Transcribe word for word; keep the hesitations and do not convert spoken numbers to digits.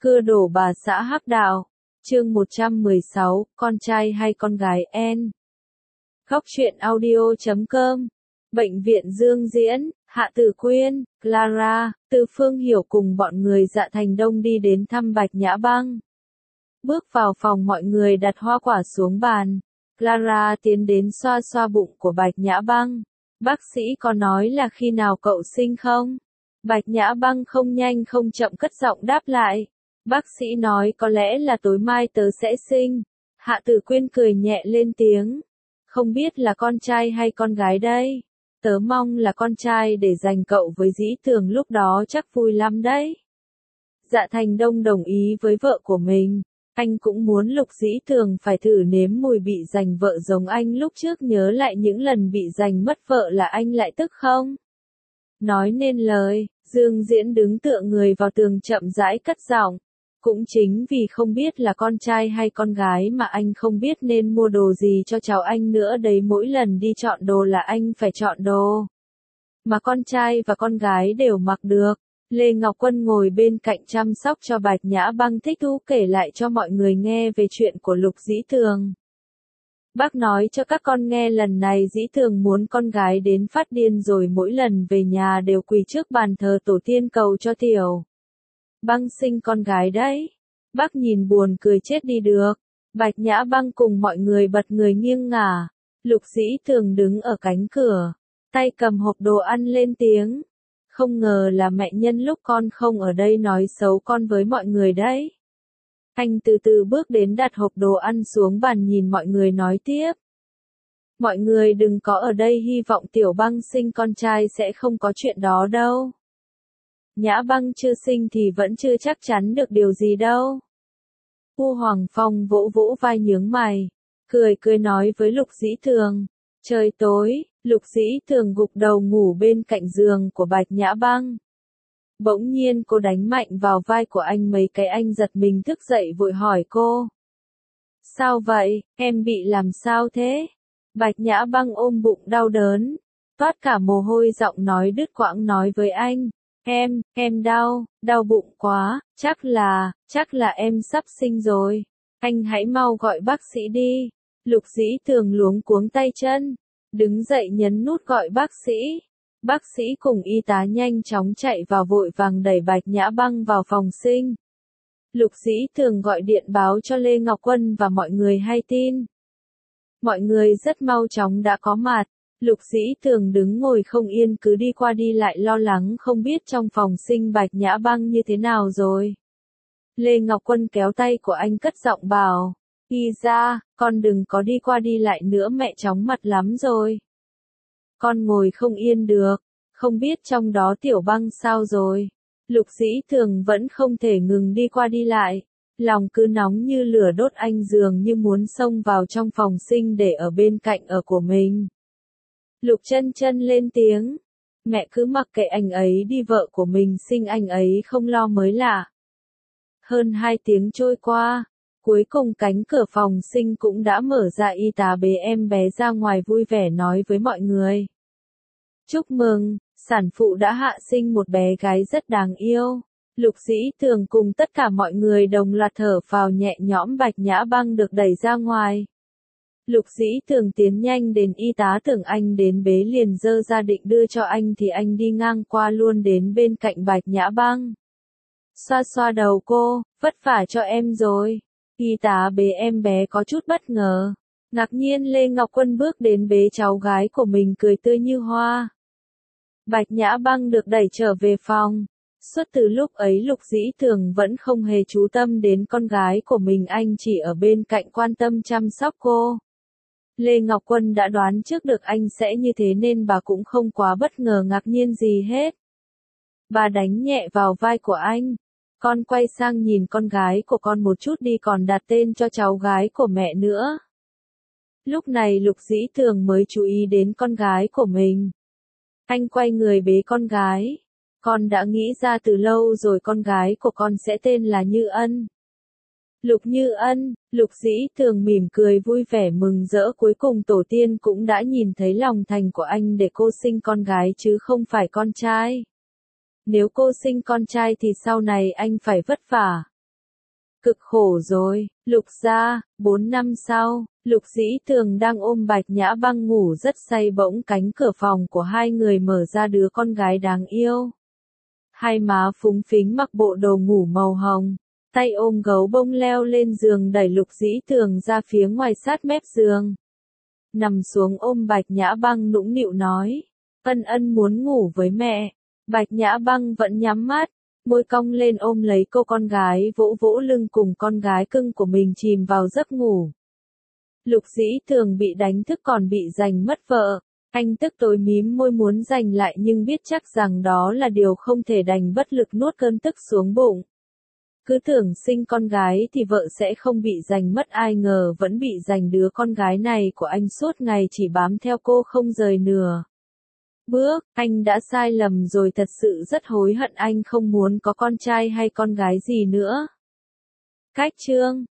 Cưa đổ bà xã Hắc Đạo. Chương một trăm mười sáu, con trai hay con gái en. Góc truyện audio chấm com. Bệnh viện Dương Diễn, Hạ Tử Quyên, Clara, Từ Phương Hiểu cùng bọn người Dạ Thành Đông đi đến thăm Bạch Nhã Băng. Bước vào phòng, mọi người đặt hoa quả xuống bàn. Clara tiến đến xoa xoa bụng của Bạch Nhã Băng. Bác sĩ có nói là khi nào cậu sinh không? Bạch Nhã Băng không nhanh không chậm cất giọng đáp lại. Bác sĩ nói có lẽ là tối mai tớ sẽ sinh. Hạ Tử Quyên cười nhẹ lên tiếng. Không biết là con trai hay con gái đây? Tớ mong là con trai để dành cậu với Dĩ Tường, lúc đó chắc vui lắm đấy. Dạ Thành Đông đồng ý với vợ của mình. Anh cũng muốn Lục Dĩ Tường phải thử nếm mùi bị giành vợ giống anh lúc trước, nhớ lại những lần bị giành mất vợ là anh lại tức không? Nói nên lời, Dương Diễn đứng tựa người vào tường chậm rãi cất giọng. Cũng chính vì không biết là con trai hay con gái mà anh không biết nên mua đồ gì cho cháu anh nữa đấy, mỗi lần đi chọn đồ là anh phải chọn đồ mà con trai và con gái đều mặc được. Lê Ngọc Quân ngồi bên cạnh chăm sóc cho Bạch Nhã Băng, thích thú kể lại cho mọi người nghe về chuyện của Lục Dĩ Tường. Bác nói cho các con nghe lần này Dĩ Tường muốn con gái đến phát điên rồi, mỗi lần về nhà đều quỳ trước bàn thờ tổ tiên cầu cho Tiểu Băng sinh con gái đấy. Bác nhìn buồn cười chết đi được. Bạch Nhã Băng cùng mọi người bật người nghiêng ngả. Lục Dĩ Tường đứng ở cánh cửa, tay cầm hộp đồ ăn lên tiếng. Không ngờ là mẹ nhân lúc con không ở đây nói xấu con với mọi người đấy. Anh từ từ bước đến đặt hộp đồ ăn xuống bàn, nhìn mọi người nói tiếp. Mọi người đừng có ở đây hy vọng Tiểu Băng sinh con trai, sẽ không có chuyện đó đâu. Nhã Băng chưa sinh thì vẫn chưa chắc chắn được điều gì đâu. U Hoàng Phong vỗ vỗ vai nhướng mày, cười cười nói với Lục Dĩ Tường. Trời tối, Lục Dĩ Tường gục đầu ngủ bên cạnh giường của Bạch Nhã Băng. Bỗng nhiên cô đánh mạnh vào vai của anh mấy cái, anh giật mình thức dậy vội hỏi cô. Sao vậy, em bị làm sao thế? Bạch Nhã Băng ôm bụng đau đớn, toát cả mồ hôi, giọng nói đứt quãng nói với anh. Em, em đau, đau bụng quá, chắc là, chắc là em sắp sinh rồi. Anh hãy mau gọi bác sĩ đi. Lục Dĩ Tường luống cuống tay chân, đứng dậy nhấn nút gọi bác sĩ. Bác sĩ cùng y tá nhanh chóng chạy vào, vội vàng đẩy Bạch Nhã Băng vào phòng sinh. Lục Dĩ Tường gọi điện báo cho Lê Ngọc Quân và mọi người hay tin. Mọi người rất mau chóng đã có mặt. Lục Dĩ Tường đứng ngồi không yên, cứ đi qua đi lại lo lắng không biết trong phòng sinh Bạch Nhã Băng như thế nào rồi. Lê Ngọc Quân kéo tay của anh cất giọng bảo. Y ra, con đừng có đi qua đi lại nữa, mẹ chóng mặt lắm rồi. Con ngồi không yên được, không biết trong đó Tiểu Băng sao rồi. Lục Dĩ Tường vẫn không thể ngừng đi qua đi lại. Lòng cứ nóng như lửa đốt, anh dường như muốn xông vào trong phòng sinh để ở bên cạnh ở của mình. Lục Chân Chân lên tiếng. Mẹ cứ mặc kệ anh ấy đi, vợ của mình sinh anh ấy không lo mới lạ. Hơn hai tiếng trôi qua, cuối cùng cánh cửa phòng sinh cũng đã mở ra, y tá bế em bé ra ngoài vui vẻ nói với mọi người. Chúc mừng, sản phụ đã hạ sinh một bé gái rất đáng yêu. Lục Dĩ Tường cùng tất cả mọi người đồng loạt thở phào nhẹ nhõm. Bạch Nhã Băng được đẩy ra ngoài. Lục Dĩ Tường tiến nhanh đến, y tá tưởng anh đến bế liền dơ ra định đưa cho anh thì anh đi ngang qua luôn đến bên cạnh Bạch Nhã Băng. Xoa xoa đầu cô, vất vả cho em rồi. Y tá bế em bé có chút bất ngờ. Ngạc nhiên Lê Ngọc Quân bước đến bế cháu gái của mình, cười tươi như hoa. Bạch Nhã Băng được đẩy trở về phòng. Suốt từ lúc ấy Lục Dĩ Tường vẫn không hề chú tâm đến con gái của mình, anh chỉ ở bên cạnh quan tâm chăm sóc cô. Lê Ngọc Quân đã đoán trước được anh sẽ như thế nên bà cũng không quá bất ngờ ngạc nhiên gì hết. Bà đánh nhẹ vào vai của anh. Con quay sang nhìn con gái của con một chút đi, còn đặt tên cho cháu gái của mẹ nữa. Lúc này Lục Dĩ Tường mới chú ý đến con gái của mình. Anh quay người bế con gái. Con đã nghĩ ra từ lâu rồi, con gái của con sẽ tên là Như Ân. Lục Như Ân. Lục Dĩ Tường mỉm cười vui vẻ mừng rỡ, cuối cùng tổ tiên cũng đã nhìn thấy lòng thành của anh để cô sinh con gái chứ không phải con trai. Nếu cô sinh con trai thì sau này anh phải vất vả. Cực khổ rồi, Lục gia. Bốn năm sau, Lục Dĩ Tường đang ôm Bạch Nhã Băng ngủ rất say, bỗng cánh cửa phòng của hai người mở ra, đứa con gái đáng yêu. Hai má phúng phính mặc bộ đồ ngủ màu hồng, tay ôm gấu bông leo lên giường, đẩy Lục Dĩ Tường ra phía ngoài sát mép giường. Nằm xuống ôm Bạch Nhã Băng nũng nịu nói, Ân Ân muốn ngủ với mẹ. Bạch Nhã Băng vẫn nhắm mắt, môi cong lên ôm lấy cô con gái, vỗ vỗ lưng cùng con gái cưng của mình chìm vào giấc ngủ. Lục Dĩ Tường bị đánh thức còn bị giành mất vợ. Anh tức tối mím môi muốn giành lại nhưng biết chắc rằng đó là điều không thể, đành bất lực nuốt cơn tức xuống bụng. Cứ tưởng sinh con gái thì vợ sẽ không bị giành mất, ai ngờ vẫn bị giành. Đứa con gái này của anh suốt ngày chỉ bám theo cô không rời nửa bước. Anh đã sai lầm rồi, thật sự rất hối hận, anh không muốn có con trai hay con gái gì nữa. Cách chương